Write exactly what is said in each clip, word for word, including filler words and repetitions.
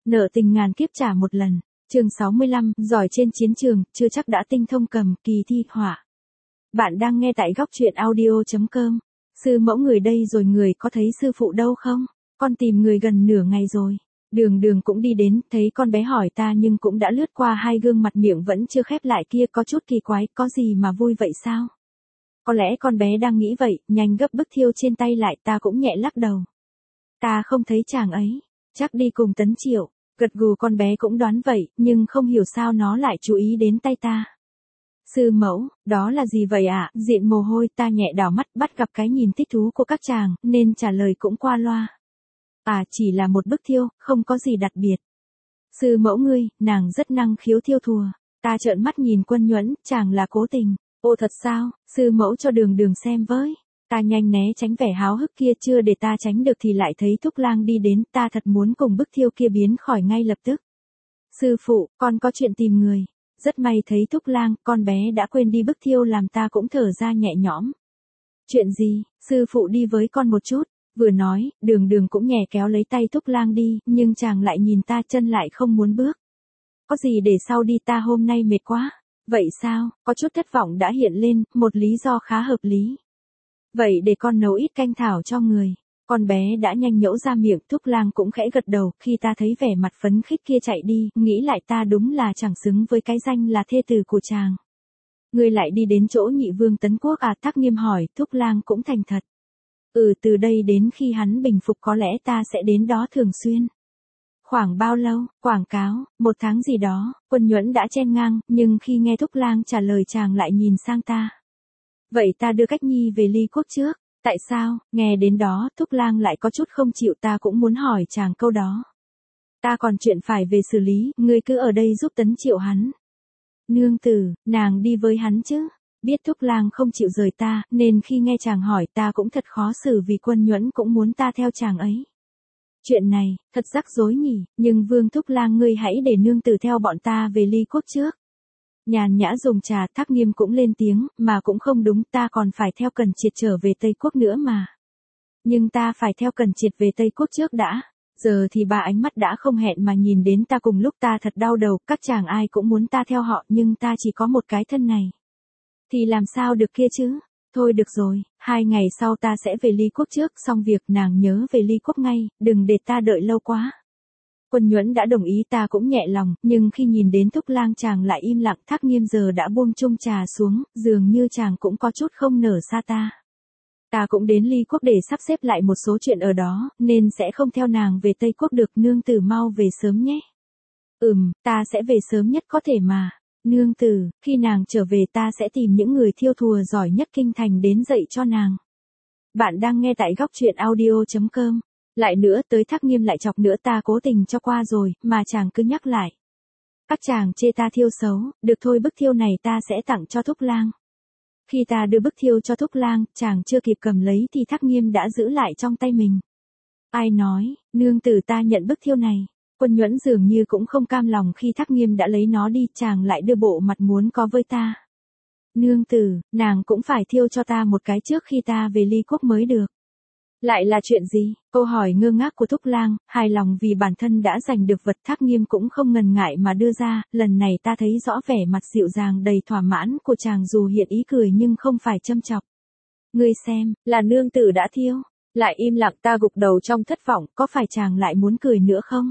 Nợ tình ngàn kiếp trả một lần. Chương sáu mươi lăm, giỏi trên chiến trường, chưa chắc đã tinh thông cầm, kỳ thi họa. Bạn đang nghe tại góc truyện audio chấm com. Sư mẫu người đây rồi, người có thấy sư phụ đâu không? Con tìm người gần nửa ngày rồi. Đường đường cũng đi đến, thấy con bé hỏi ta nhưng cũng đã lướt qua hai gương mặt, miệng vẫn chưa khép lại kia, có chút kỳ quái, có gì mà vui vậy sao? Có lẽ con bé đang nghĩ vậy, nhanh gấp bức thiêu trên tay lại, ta cũng nhẹ lắc đầu. Ta không thấy chàng ấy, chắc đi cùng Tấn Triệu. Gật gù, con bé cũng đoán vậy, nhưng không hiểu sao nó lại chú ý đến tay ta. Sư mẫu, đó là gì vậy ạ? À? Diện mồ hôi, ta nhẹ đảo mắt, bắt gặp cái nhìn thích thú của các chàng, nên trả lời cũng qua loa. À, chỉ là một bức thiêu, không có gì đặc biệt. Sư mẫu ngươi, nàng rất năng khiếu thiêu thùa. Ta trợn mắt nhìn Quân Nhuẫn, chàng là cố tình. Ồ thật sao, sư mẫu cho đường đường xem với. Ta nhanh né tránh vẻ háo hức kia, chưa để ta tránh được thì lại thấy Thúc Lang đi đến, ta thật muốn cùng bức thiêu kia biến khỏi ngay lập tức. Sư phụ, con có chuyện tìm người. Rất may thấy Thúc Lang, con bé đã quên đi bức thiêu làm ta cũng thở ra nhẹ nhõm. Chuyện gì, sư phụ đi với con một chút. Vừa nói, đường đường cũng nhẹ kéo lấy tay Thúc Lang đi, nhưng chàng lại nhìn ta, chân lại không muốn bước. Có gì để sau đi, ta hôm nay mệt quá. Vậy sao, có chút thất vọng đã hiện lên, một lý do khá hợp lý. Vậy để con nấu ít canh thảo cho người. Con bé đã nhanh nhẩu ra miệng, Thúc Lang cũng khẽ gật đầu, khi ta thấy vẻ mặt phấn khích kia chạy đi, nghĩ lại ta đúng là chẳng xứng với cái danh là thê tử của chàng. Người lại đi đến chỗ nhị vương Tấn Quốc à? Thác Nghiêm hỏi. Thúc Lang cũng thành thật. Ừ, từ đây đến khi hắn bình phục có lẽ ta sẽ đến đó thường xuyên. Khoảng bao lâu? Quảng cáo, một tháng gì đó. Quân Nhuẫn đã chen ngang, nhưng khi nghe Thúc Lang trả lời chàng lại nhìn sang ta. Vậy ta đưa Cách Nhi về Ly Quốc trước. Tại sao? Nghe đến đó, Thúc Lang lại có chút không chịu, ta cũng muốn hỏi chàng câu đó. Ta còn chuyện phải về xử lý, ngươi cứ ở đây giúp Tấn Triệu hắn. Nương tử, nàng đi với hắn chứ? Biết Thúc Lang không chịu rời ta, nên khi nghe chàng hỏi ta cũng thật khó xử, vì Quân Nhuẫn cũng muốn ta theo chàng ấy. Chuyện này, thật rắc rối nhỉ, nhưng Vương Thúc Lang ngươi hãy để nương tử theo bọn ta về Ly Quốc trước. Nhàn nhã dùng trà, Thác Nghiêm cũng lên tiếng, mà cũng không đúng, ta còn phải theo Cần Triệt trở về Tây Quốc nữa mà. Nhưng ta phải theo Cần Triệt về Tây Quốc trước đã. Giờ thì ba ánh mắt đã không hẹn mà nhìn đến ta cùng lúc, ta thật đau đầu, các chàng ai cũng muốn ta theo họ, nhưng ta chỉ có một cái thân này. Thì làm sao được kia chứ? Thôi được rồi, hai ngày sau ta sẽ về Ly Quốc trước, xong việc nàng nhớ về Ly Quốc ngay, đừng để ta đợi lâu quá. Quân Nhuẫn đã đồng ý, ta cũng nhẹ lòng, nhưng khi nhìn đến Thúc Lang chàng lại im lặng. Thác Nghiêm giờ đã buông chung trà xuống, dường như chàng cũng có chút không nở xa ta. Ta cũng đến Ly Quốc để sắp xếp lại một số chuyện ở đó, nên sẽ không theo nàng về Tây Quốc được, nương tử mau về sớm nhé. Ừm, ta sẽ về sớm nhất có thể mà. Nương tử, khi nàng trở về ta sẽ tìm những người thiêu thùa giỏi nhất kinh thành đến dạy cho nàng. Bạn đang nghe tại góc truyện audio chấm com. Lại nữa, tới Thác Nghiêm lại chọc nữa, ta cố tình cho qua rồi, mà chàng cứ nhắc lại. Các chàng chê ta thiêu xấu, được thôi, bức thiêu này ta sẽ tặng cho Thúc Lang. Khi ta đưa bức thiêu cho Thúc Lang, chàng chưa kịp cầm lấy thì Thác Nghiêm đã giữ lại trong tay mình. Ai nói, nương tử ta nhận bức thiêu này. Quân Nhuẫn dường như cũng không cam lòng khi Thác Nghiêm đã lấy nó đi, chàng lại đưa bộ mặt muốn có với ta. Nương tử, nàng cũng phải thiêu cho ta một cái trước khi ta về Ly Quốc mới được. Lại là chuyện gì? Câu hỏi ngơ ngác của Thúc Lang, hài lòng vì bản thân đã giành được vật. Thác Nghiêm cũng không ngần ngại mà đưa ra, lần này ta thấy rõ vẻ mặt dịu dàng đầy thỏa mãn của chàng, dù hiện ý cười nhưng không phải châm chọc. Ngươi xem, là nương tử đã thiêu. Lại im lặng, ta gục đầu trong thất vọng, có phải chàng lại muốn cười nữa không?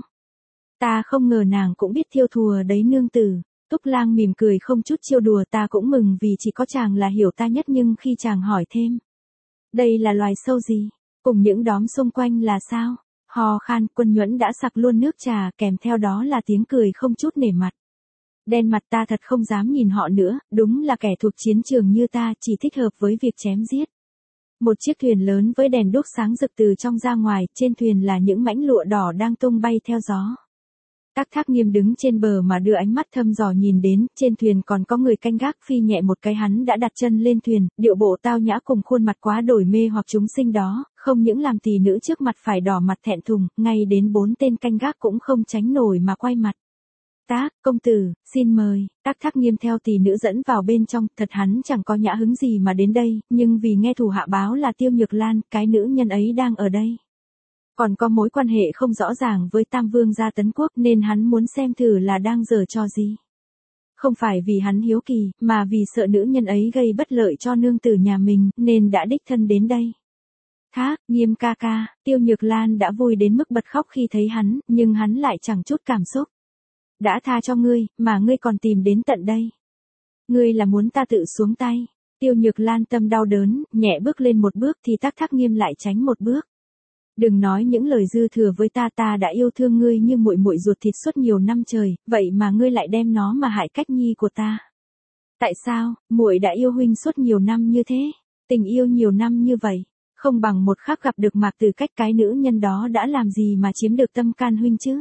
Ta không ngờ nàng cũng biết thiêu thùa đấy nương tử. Thúc Lang mỉm cười không chút trêu đùa, ta cũng mừng vì chỉ có chàng là hiểu ta nhất, nhưng khi chàng hỏi thêm. Đây là loài sâu gì? Cùng những đóm xung quanh là sao? Hò khan, Quân Nhuẫn đã sặc luôn nước trà, kèm theo đó là tiếng cười không chút nể mặt. Đen mặt, ta thật không dám nhìn họ nữa, đúng là kẻ thuộc chiến trường như ta, chỉ thích hợp với việc chém giết. Một chiếc thuyền lớn với đèn đuốc sáng rực từ trong ra ngoài, trên thuyền là những mảnh lụa đỏ đang tung bay theo gió. Các Thác Nghiêm đứng trên bờ mà đưa ánh mắt thăm dò nhìn đến, trên thuyền còn có người canh gác, phi nhẹ một cái hắn đã đặt chân lên thuyền, điệu bộ tao nhã cùng khuôn mặt quá đổi mê hoặc chúng sinh đó, không những làm tỷ nữ trước mặt phải đỏ mặt thẹn thùng, ngay đến bốn tên canh gác cũng không tránh nổi mà quay mặt. Tác, công tử, xin mời. Các Thác Nghiêm theo tỷ nữ dẫn vào bên trong, thật hắn chẳng có nhã hứng gì mà đến đây, nhưng vì nghe thủ hạ báo là Tiêu Nhược Lan, cái nữ nhân ấy đang ở đây. Còn có mối quan hệ không rõ ràng với Tam Vương gia Tấn Quốc nên hắn muốn xem thử là đang giở trò gì. Không phải vì hắn hiếu kỳ, mà vì sợ nữ nhân ấy gây bất lợi cho nương tử nhà mình, nên đã đích thân đến đây. Thác, Nghiêm ca ca, Tiêu Nhược Lan đã vui đến mức bật khóc khi thấy hắn, nhưng hắn lại chẳng chút cảm xúc. Đã tha cho ngươi, mà ngươi còn tìm đến tận đây. Ngươi là muốn ta tự xuống tay. Tiêu Nhược Lan tâm đau đớn, nhẹ bước lên một bước thì Tắc Thác Nghiêm lại tránh một bước. Đừng nói những lời dư thừa với ta, ta đã yêu thương ngươi như muội muội ruột thịt suốt nhiều năm trời, vậy mà ngươi lại đem nó mà hại Cách Nhi của ta. Tại sao, muội đã yêu huynh suốt nhiều năm như thế, tình yêu nhiều năm như vậy, không bằng một khắc gặp được Mạc Tử Cách, cái nữ nhân đó đã làm gì mà chiếm được tâm can huynh chứ?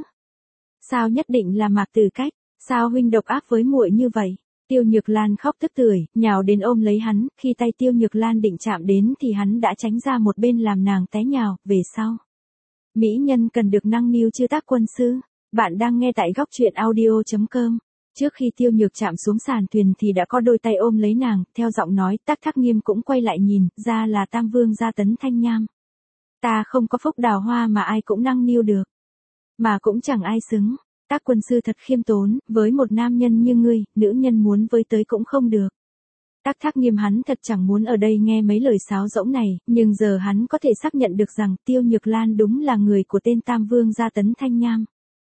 Sao nhất định là Mạc Tử Cách, sao huynh độc ác với muội như vậy? Tiêu Nhược Lan khóc tức tưởi, nhào đến ôm lấy hắn, khi tay Tiêu Nhược Lan định chạm đến thì hắn đã tránh ra một bên làm nàng té nhào, về sau. Mỹ nhân cần được nâng niu chưa Tác quân sư? Bạn đang nghe tại góc truyện audio chấm com. Trước khi Tiêu Nhược chạm xuống sàn thuyền thì đã có đôi tay ôm lấy nàng, theo giọng nói, Tắc Thác Nghiêm cũng quay lại nhìn, ra là Tam Vương gia Tấn Thanh Nham. Ta không có phúc đào hoa mà ai cũng nâng niu được. Mà cũng chẳng ai xứng. Tác quân sư thật khiêm tốn, với một nam nhân như ngươi, nữ nhân muốn với tới cũng không được. Tắc Thác Nghiêm hắn thật chẳng muốn ở đây nghe mấy lời sáo rỗng này, nhưng giờ hắn có thể xác nhận được rằng Tiêu Nhược Lan đúng là người của tên Tam Vương gia Tấn Thanh Nham.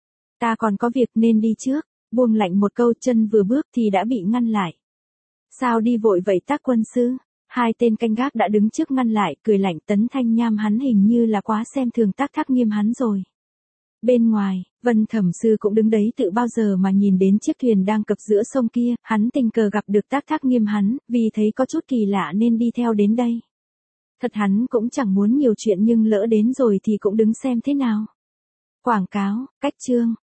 Ta còn có việc nên đi trước, buông lạnh một câu, chân vừa bước thì đã bị ngăn lại. Sao đi vội vậy Tác quân sư? Hai tên canh gác đã đứng trước ngăn lại, cười lạnh. Tấn Thanh Nham hắn hình như là quá xem thường Tắc Thác Nghiêm hắn rồi. Bên ngoài, Vân Thẩm Sư cũng đứng đấy tự bao giờ mà nhìn đến chiếc thuyền đang cập giữa sông kia, hắn tình cờ gặp được Tắc Thác Nghiêm hắn, vì thấy có chút kỳ lạ nên đi theo đến đây. Thật hắn cũng chẳng muốn nhiều chuyện nhưng lỡ đến rồi thì cũng đứng xem thế nào. Quảng cáo, cách chương.